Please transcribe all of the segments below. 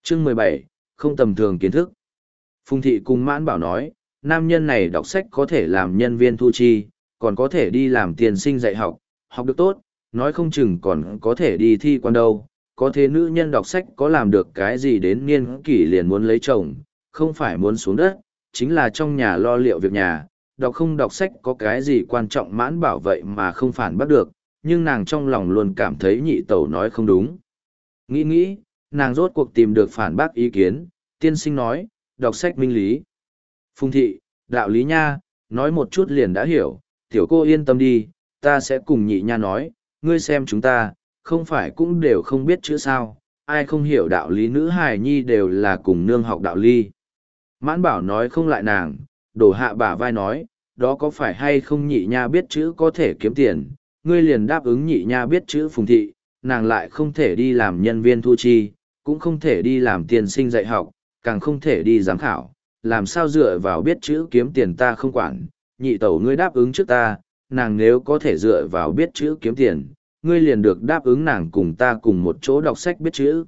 Chương 17, không tầm thường kiến thức. Phùng thị cùng Mãn Bảo nói, nam nhân này đọc sách có thể làm nhân viên thu chi, còn có thể đi làm tiền sinh dạy học, học được tốt, nói không chừng còn có thể đi thi quan đâu. Có thế nữ nhân đọc sách có làm được cái gì đến niên kỷ liền muốn lấy chồng, không phải muốn xuống đất, chính là trong nhà lo liệu việc nhà, đọc không đọc sách có cái gì quan trọng. Mãn Bảo vậy mà không phản bắt được, nhưng nàng trong lòng luôn cảm thấy nhị tẩu nói không đúng. Nghĩ, nàng rốt cuộc tìm được phản bác ý kiến, tiên sinh nói, đọc sách minh lý. Phùng thị, đạo lý nha, nói một chút liền đã hiểu, tiểu cô yên tâm đi, ta sẽ cùng nhị nha nói, ngươi xem chúng ta, không phải cũng đều không biết chữ sao, ai không hiểu đạo lý, nữ hài nhi đều là cùng nương học đạo lý. Mãn Bảo nói không lại nàng, đổ hạ bả vai nói, đó có phải hay không nhị nha biết chữ có thể kiếm tiền, ngươi liền đáp ứng nhị nha biết chữ. Phùng thị, nàng lại không thể đi làm nhân viên thu chi, cũng không thể đi làm tiền sinh dạy học, càng không thể đi giám khảo, làm sao dựa vào biết chữ kiếm tiền. Ta không quản, nhị tẩu ngươi đáp ứng trước ta, nàng nếu có thể dựa vào biết chữ kiếm tiền, ngươi liền được đáp ứng nàng cùng ta cùng một chỗ đọc sách biết chữ.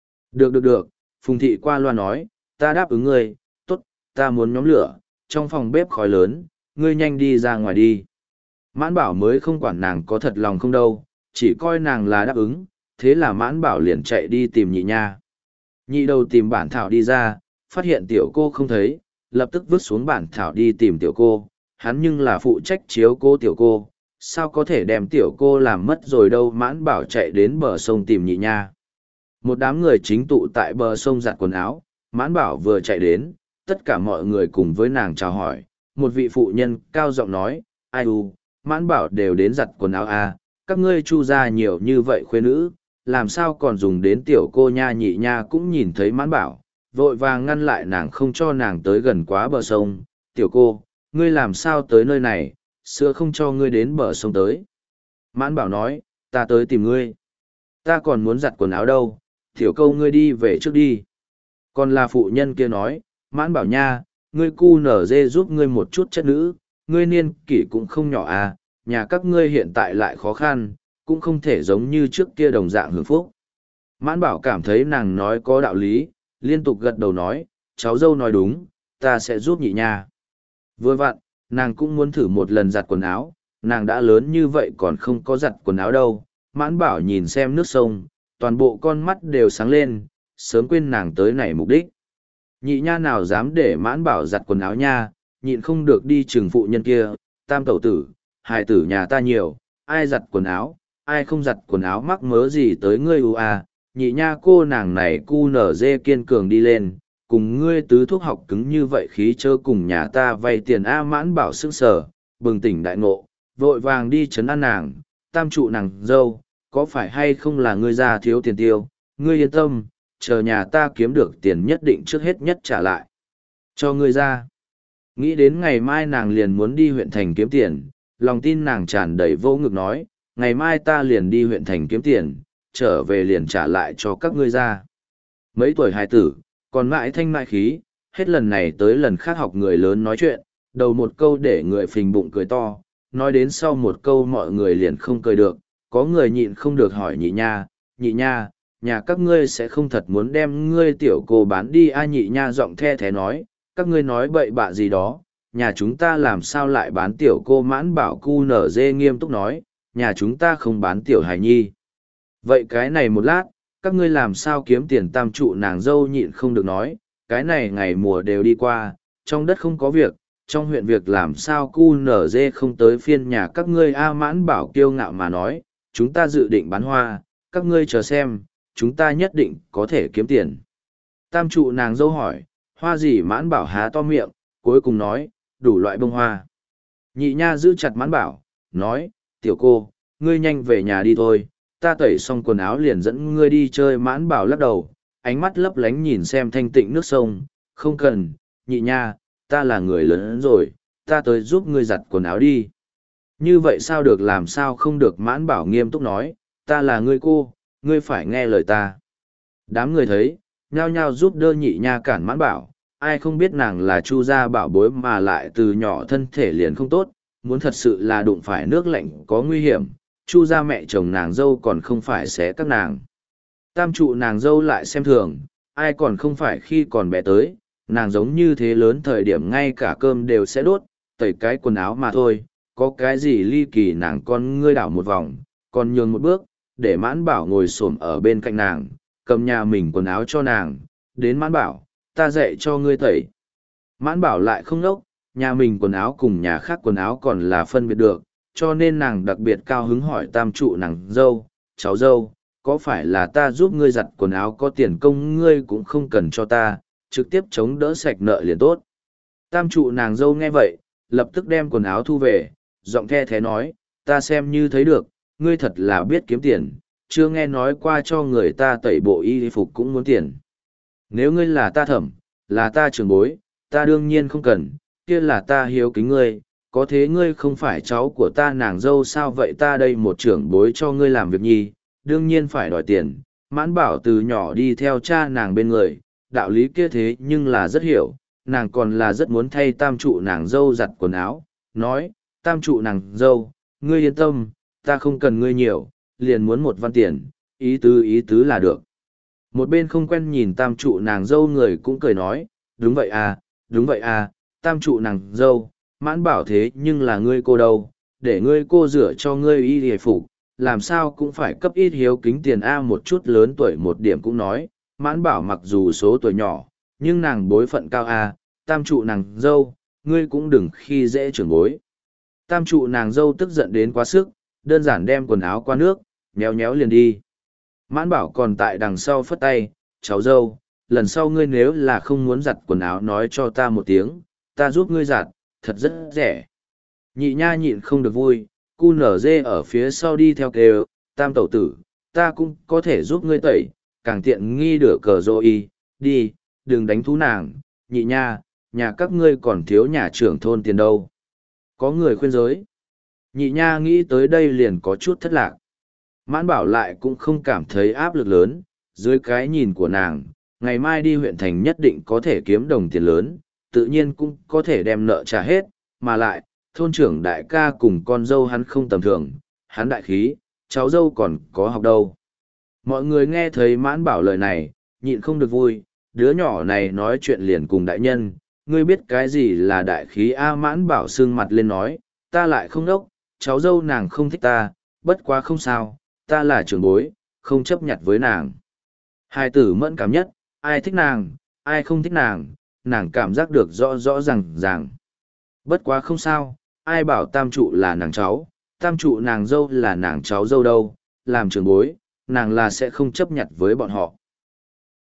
Được, Phùng thị qua loa nói, ta đáp ứng ngươi, tốt, ta muốn nhóm lửa, trong phòng bếp khói lớn, ngươi nhanh đi ra ngoài đi. Mãn Bảo mới không quản nàng có thật lòng không đâu, chỉ coi nàng là đáp ứng, thế là Mãn Bảo liền chạy đi tìm nhị nha. Nhị đầu tìm bản thảo đi ra, phát hiện tiểu cô không thấy, lập tức vứt xuống bản thảo đi tìm tiểu cô, hắn nhưng là phụ trách chiếu cô tiểu cô, sao có thể đem tiểu cô làm mất rồi đâu. Mãn Bảo chạy đến bờ sông tìm nhị nha. Một đám người chính tụ tại bờ sông giặt quần áo, Mãn Bảo vừa chạy đến, tất cả mọi người cùng với nàng chào hỏi. Một vị phụ nhân cao giọng nói, ai u, Mãn Bảo đều đến giặt quần áo à, các ngươi chu ra nhiều như vậy khuê nữ, làm sao còn dùng đến tiểu cô nha. Nhị nha cũng nhìn thấy Mãn Bảo, vội vàng ngăn lại nàng không cho nàng tới gần quá bờ sông. Tiểu cô, ngươi làm sao tới nơi này, sữa không cho ngươi đến bờ sông tới. Mãn Bảo nói, ta tới tìm ngươi. Ta còn muốn giặt quần áo đâu, tiểu câu ngươi đi về trước đi. Còn là phụ nhân kia nói, Mãn Bảo nha, ngươi cu nở dê giúp ngươi một chút chất nữ, ngươi niên kỷ cũng không nhỏ à, nhà các ngươi hiện tại lại khó khăn, cũng không thể giống như trước kia đồng dạng hưởng phúc. Mãn Bảo cảm thấy nàng nói có đạo lý, liên tục gật đầu nói, cháu dâu nói đúng, ta sẽ giúp nhị nha. Vừa vặn, nàng cũng muốn thử một lần giặt quần áo, nàng đã lớn như vậy còn không có giặt quần áo đâu. Mãn Bảo nhìn xem nước sông, toàn bộ con mắt đều sáng lên, sớm quên nàng tới này mục đích. Nhị nha nào dám để Mãn Bảo giặt quần áo nha, nhịn không được đi trừng phụ nhân kia, tam tẩu tử, hài tử nhà ta nhiều, ai giặt quần áo, ai không giặt quần áo mắc mớ gì tới ngươi u à. Nhị nha cô nàng này cu nở dê kiên cường đi lên, cùng ngươi tứ thuốc học cứng như vậy khí chớ cùng nhà ta vay tiền a. Mãn Bảo sững sờ, bừng tỉnh đại ngộ, vội vàng đi chấn an nàng, tam trụ nàng dâu, có phải hay không là ngươi ra thiếu tiền tiêu, ngươi yên tâm, chờ nhà ta kiếm được tiền nhất định trước hết nhất trả lại cho ngươi ra. Nghĩ đến ngày mai nàng liền muốn đi huyện thành kiếm tiền, lòng tin nàng tràn đầy vô ngực nói, ngày mai ta liền đi huyện thành kiếm tiền, trở về liền trả lại cho các ngươi ra. Mấy tuổi hài tử, còn mãi thanh mãi khí, hết lần này tới lần khác học người lớn nói chuyện, đầu một câu để người phình bụng cười to, nói đến sau một câu mọi người liền không cười được, có người nhịn không được hỏi nhị nha, nhà các ngươi sẽ không thật muốn đem ngươi tiểu cô bán đi a. Nhị nha giọng the thế nói, các ngươi nói bậy bạ gì đó, nhà chúng ta làm sao lại bán tiểu cô. Mãn Bảo cu nở dê nghiêm túc nói, nhà chúng ta không bán tiểu hài nhi. Vậy cái này một lát, các ngươi làm sao kiếm tiền. Tam trụ nàng dâu nhịn không được nói, cái này ngày mùa đều đi qua, trong đất không có việc, trong huyện việc làm sao cu nở dê không tới phiên nhà các ngươi a. Mãn Bảo kiêu ngạo mà nói, chúng ta dự định bán hoa, các ngươi chờ xem, chúng ta nhất định có thể kiếm tiền. Tam trụ nàng dâu hỏi, hoa gì? Mãn Bảo há to miệng, cuối cùng nói, đủ loại bông hoa. Nhị nha giữ chặt Mãn Bảo, nói, tiểu cô, ngươi nhanh về nhà đi thôi, ta tẩy xong quần áo liền dẫn ngươi đi chơi. Mãn Bảo lắc đầu, ánh mắt lấp lánh nhìn xem thanh tịnh nước sông, không cần, nhị nha, ta là người lớn rồi, ta tới giúp ngươi giặt quần áo đi. Như vậy sao được, làm sao không được? Mãn Bảo nghiêm túc nói, ta là ngươi cô, ngươi phải nghe lời ta. Đám người thấy, nhao nhao giúp đỡ nhị nha cản Mãn Bảo, ai không biết nàng là Chu gia bảo bối mà lại từ nhỏ thân thể liền không tốt, muốn thật sự là đụng phải nước lạnh có nguy hiểm, Chu gia mẹ chồng nàng dâu còn không phải xé các nàng. Tam trụ nàng dâu lại xem thường, ai còn không phải khi còn bé tới, nàng giống như thế lớn thời điểm ngay cả cơm đều sẽ đốt, tẩy cái quần áo mà thôi, có cái gì ly kỳ nàng con ngươi đảo một vòng, còn nhường một bước, để mãn bảo ngồi xổm ở bên cạnh nàng, cầm nhà mình quần áo cho nàng, đến mãn bảo, ta dạy cho ngươi tẩy. Mãn bảo lại không nốc, nhà mình quần áo cùng nhà khác quần áo còn là phân biệt được, cho nên nàng đặc biệt cao hứng hỏi tam trụ nàng dâu, cháu dâu, có phải là ta giúp ngươi giặt quần áo có tiền công ngươi cũng không cần cho ta, trực tiếp chống đỡ sạch nợ liền tốt. Tam trụ nàng dâu nghe vậy, lập tức đem quần áo thu về, giọng the thế nói, ta xem như thấy được, ngươi thật là biết kiếm tiền, chưa nghe nói qua cho người ta tẩy bộ y phục cũng muốn tiền. Nếu ngươi là ta thẩm, là ta trưởng bối, ta đương nhiên không cần, kia là ta hiếu kính ngươi, có thế ngươi không phải cháu của ta nàng dâu sao vậy ta đây một trưởng bối cho ngươi làm việc nhi, đương nhiên phải đòi tiền. Mãn bảo từ nhỏ đi theo cha nàng bên người, đạo lý kia thế nhưng là rất hiểu, nàng còn là rất muốn thay tam trụ nàng dâu giặt quần áo, nói, tam trụ nàng dâu, ngươi yên tâm, ta không cần ngươi nhiều, liền muốn một văn tiền, ý tứ là được. Một bên không quen nhìn tam trụ nàng dâu người cũng cười nói, đúng vậy à, tam trụ nàng dâu, mãn bảo thế nhưng là ngươi cô đâu, để ngươi cô rửa cho ngươi y hề phục, làm sao cũng phải cấp ít hiếu kính tiền A một chút lớn tuổi một điểm cũng nói, mãn bảo mặc dù số tuổi nhỏ, nhưng nàng bối phận cao A, tam trụ nàng dâu, ngươi cũng đừng khi dễ trưởng bối. Tam trụ nàng dâu tức giận đến quá sức, đơn giản đem quần áo qua nước, nhéo nhéo liền đi. Mãn bảo còn tại đằng sau phất tay, cháu dâu, lần sau ngươi nếu là không muốn giặt quần áo nói cho ta một tiếng, ta giúp ngươi giặt, thật rất rẻ. Nhị nha nhịn không được vui, cu nở dê ở phía sau đi theo kêu, tam tẩu tử, ta cũng có thể giúp ngươi tẩy, càng tiện nghi đửa cờ rô y, đi, đừng đánh thú nàng, nhị nha, nhà các ngươi còn thiếu nhà trưởng thôn tiền đâu. Có người khuyên giới. Nhị nha nghĩ tới đây liền có chút thất lạc. Mãn bảo lại cũng không cảm thấy áp lực lớn, dưới cái nhìn của nàng, ngày mai đi huyện thành nhất định có thể kiếm đồng tiền lớn, tự nhiên cũng có thể đem nợ trả hết, mà lại, thôn trưởng đại ca cùng con dâu hắn không tầm thường, hắn đại khí, cháu dâu còn có học đâu. Mọi người nghe thấy mãn bảo lời này, nhịn không được vui, đứa nhỏ này nói chuyện liền cùng đại nhân, ngươi biết cái gì là đại khí A mãn bảo sương mặt lên nói, ta lại không đốc, cháu dâu nàng không thích ta, bất quá không sao, ta là trưởng bối, không chấp nhặt với nàng. Hai tử mẫn cảm nhất, ai thích nàng, ai không thích nàng, nàng cảm giác được rõ rõ ràng. Bất quá không sao, ai bảo tam trụ là nàng cháu, tam trụ nàng dâu là nàng cháu dâu đâu, làm trưởng bối, nàng là sẽ không chấp nhặt với bọn họ.